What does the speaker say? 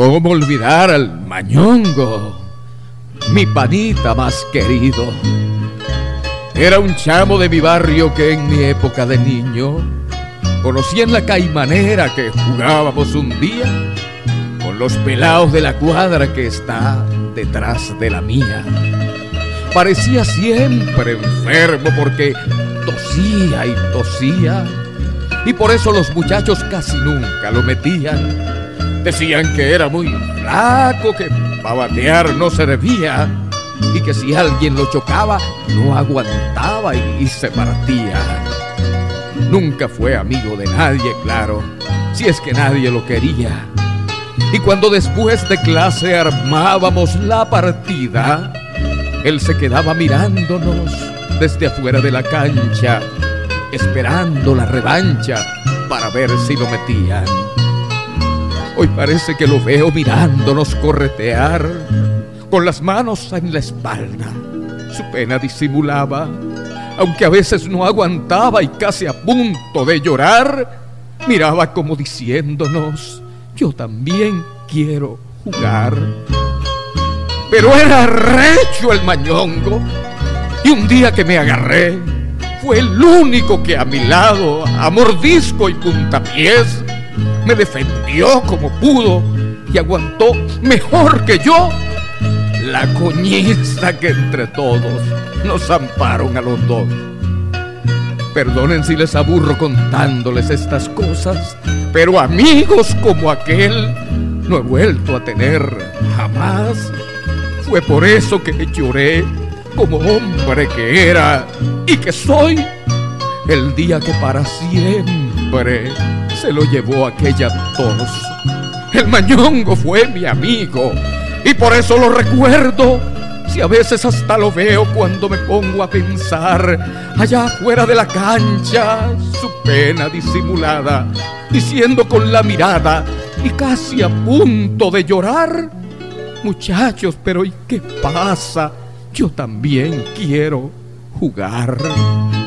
¿Cómo olvidar al Mañongo, mi panita más querido? Era un chamo de mi barrio que en mi época de niño conocí en la caimanera que jugábamos un día con los pelaos de la cuadra que está detrás de la mía. Parecía siempre enfermo porque tosía y tosía, y por eso los muchachos casi nunca lo metían. Decían que era muy flaco, que para batear no servía, y que si alguien lo chocaba no aguantaba y se partía. Nunca fue amigo de nadie, claro, si es que nadie lo quería. Y cuando después de clase armábamos la partida, él se quedaba mirándonos desde afuera de la cancha, esperando la revancha para ver si lo metían. Hoy parece que lo veo mirándonos corretear, con las manos en la espalda. Su pena disimulaba, aunque a veces no aguantaba y casi a punto de llorar, miraba como diciéndonos: yo también quiero jugar. Pero era recho el Mañongo, y un día que me agarré, fue el único que a mi lado, a mordisco y puntapiés, me defendió como pudo y aguantó mejor que yo la coñiza que entre todos nos zamparon a los dos. Perdonen si les aburro contándoles estas cosas, pero amigos como aquel no he vuelto a tener jamás. Fue por eso que lloré como hombre que era y que soy, el día que para siempre se lo llevó aquella tos. El Mañongo fue mi amigo y por eso lo recuerdo, si a veces hasta lo veo cuando me pongo a pensar allá afuera de la cancha, su pena disimulada, diciendo con la mirada y casi a punto de llorar: muchachos, pero ¿y qué pasa? Yo también quiero jugar.